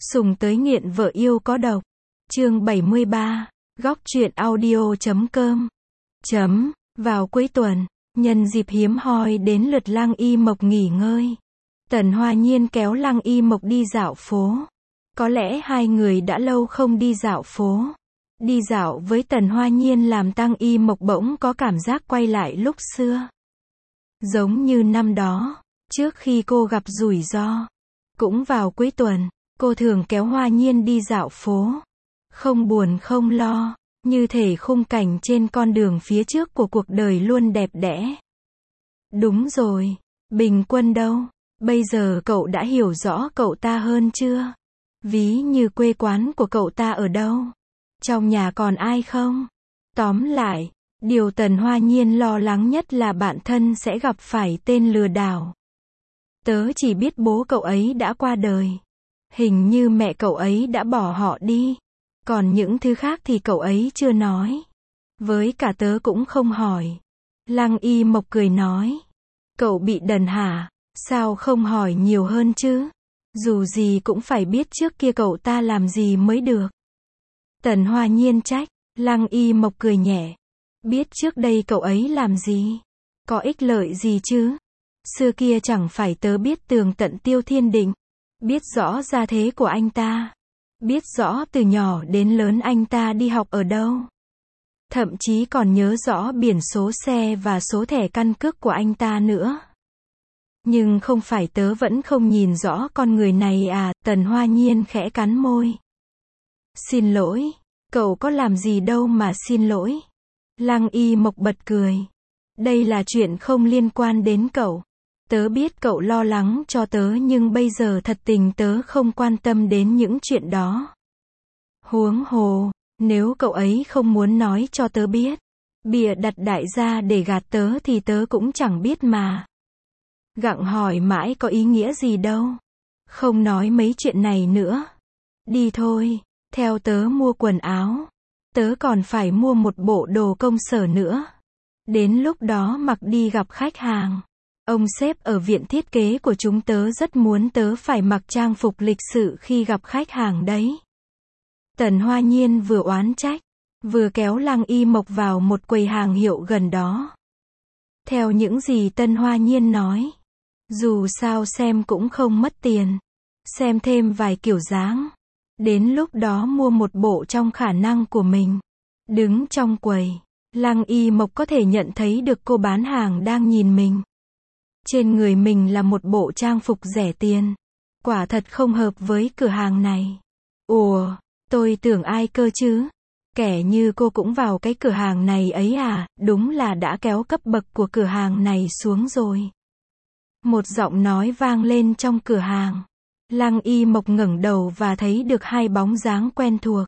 Sùng tới nghiện vợ yêu có độc. Chương 73. Góc truyện audio.com. Vào cuối tuần, nhân dịp hiếm hoi đến lượt Lăng Y Mộc nghỉ ngơi, Tần Hoa Nhiên kéo Lăng Y Mộc đi dạo phố. Có lẽ hai người đã lâu không đi dạo phố. Đi dạo với Tần Hoa Nhiên làm Lăng Y Mộc bỗng có cảm giác quay lại lúc xưa. Giống như năm đó, trước khi cô gặp rủi ro. Cũng vào cuối tuần, cô thường kéo Hoa Nhiên đi dạo phố. Không buồn không lo, như thể khung cảnh trên con đường phía trước của cuộc đời luôn đẹp đẽ. Đúng rồi, Bình Quân đâu? Bây giờ cậu đã hiểu rõ cậu ta hơn chưa? Ví như quê quán của cậu ta ở đâu? Trong nhà còn ai không? Tóm lại, điều Tần Hoa Nhiên lo lắng nhất là bản thân sẽ gặp phải tên lừa đảo. Tớ chỉ biết bố cậu ấy đã qua đời. Hình như mẹ cậu ấy đã bỏ họ đi. Còn những thứ khác thì cậu ấy chưa nói. Với cả tớ cũng không hỏi. Lăng Y Mộc cười nói. Cậu bị đần hả? Sao không hỏi nhiều hơn chứ? Dù gì cũng phải biết trước kia cậu ta làm gì mới được. Tần Hoa Nhiên trách. Lăng Y Mộc cười nhẹ. Biết trước đây cậu ấy làm gì? Có ích lợi gì chứ? Xưa kia chẳng phải tớ biết tường tận Tiêu Thiên Định. Biết rõ gia thế của anh ta. Biết rõ từ nhỏ đến lớn anh ta đi học ở đâu. Thậm chí còn nhớ rõ biển số xe và số thẻ căn cước của anh ta nữa. Nhưng không phải tớ vẫn không nhìn rõ con người này à? Tần Hoa Nhiên khẽ cắn môi. Xin lỗi, cậu có làm gì đâu mà xin lỗi. Lăng Y Mộc bật cười. Đây là chuyện không liên quan đến cậu. Tớ biết cậu lo lắng cho tớ nhưng bây giờ thật tình tớ không quan tâm đến những chuyện đó. Huống hồ, nếu cậu ấy không muốn nói cho tớ biết, bịa đặt đại gia để gạt tớ thì tớ cũng chẳng biết mà. Gặng hỏi mãi có ý nghĩa gì đâu. Không nói mấy chuyện này nữa. Đi thôi, theo tớ mua quần áo. Tớ còn phải mua một bộ đồ công sở nữa. Đến lúc đó mặc đi gặp khách hàng. Ông sếp ở viện thiết kế của chúng tớ rất muốn tớ phải mặc trang phục lịch sự khi gặp khách hàng đấy. Tần Hoa Nhiên vừa oán trách, vừa kéo Lăng Y Mộc vào một quầy hàng hiệu gần đó. Theo những gì Tần Hoa Nhiên nói, dù sao xem cũng không mất tiền. Xem thêm vài kiểu dáng. Đến lúc đó mua một bộ trong khả năng của mình. Đứng trong quầy, Lăng Y Mộc có thể nhận thấy được cô bán hàng đang nhìn mình. Trên người mình là một bộ trang phục rẻ tiền. Quả thật không hợp với cửa hàng này. Ủa, tôi tưởng ai cơ chứ? Kẻ như cô cũng vào cái cửa hàng này ấy à? Đúng là đã kéo cấp bậc của cửa hàng này xuống rồi. Một giọng nói vang lên trong cửa hàng. Lăng Y Mộc ngẩng đầu và thấy được hai bóng dáng quen thuộc.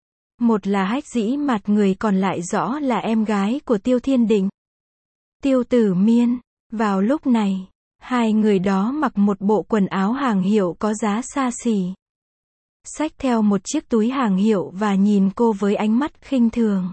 Một là Hách Dĩ Mạt, người còn lại rõ là em gái của Tiêu Thiên Định. Tiêu Tử Miên. Vào lúc này, hai người đó mặc một bộ quần áo hàng hiệu có giá xa xỉ. Xách theo một chiếc túi hàng hiệu và nhìn cô với ánh mắt khinh thường.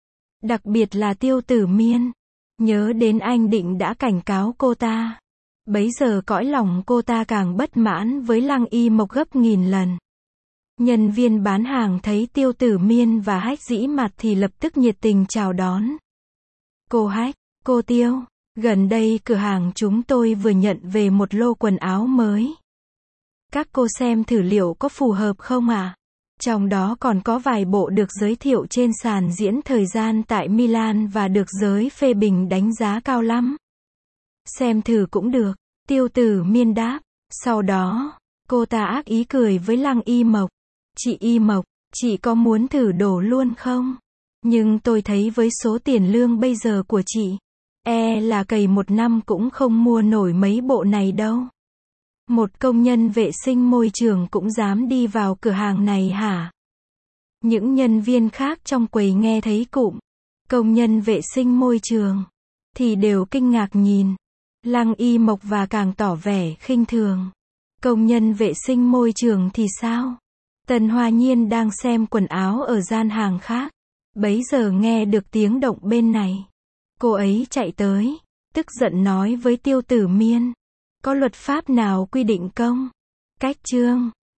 Đặc biệt là Tiêu Tử Miên. Nhớ đến anh Định đã cảnh cáo cô ta. Bấy giờ cõi lòng cô ta càng bất mãn với Lăng Y Mộc gấp nghìn lần. Nhân viên bán hàng thấy Tiêu Tử Miên và Hách Dĩ Mạt thì lập tức nhiệt tình chào đón. Cô Hách, cô Tiêu, gần đây cửa hàng chúng tôi vừa nhận về một lô quần áo mới. Các cô xem thử liệu có phù hợp không ạ? Trong đó còn có vài bộ được giới thiệu trên sàn diễn thời gian tại Milan và được giới phê bình đánh giá cao lắm. Xem thử cũng được, Tiêu Tử Miên đáp. Sau đó, cô ta ác ý cười với Lăng Y Mộc. Chị Y Mộc, chị có muốn thử đồ luôn không? Nhưng tôi thấy với số tiền lương bây giờ của chị, là cày một năm cũng không mua nổi mấy bộ này đâu. Một công nhân vệ sinh môi trường cũng dám đi vào cửa hàng này hả? Những nhân viên khác trong quầy nghe thấy cụm công nhân vệ sinh môi trường thì đều kinh ngạc nhìn Lăng Y Mộc và càng tỏ vẻ khinh thường. Công nhân vệ sinh môi trường thì sao? Tần Hoa Nhiên đang xem quần áo ở gian hàng khác. Bấy giờ nghe được tiếng động bên này. Cô ấy chạy tới, tức giận nói với Tiêu Tử Miên. Có luật pháp nào quy định không? Cách chương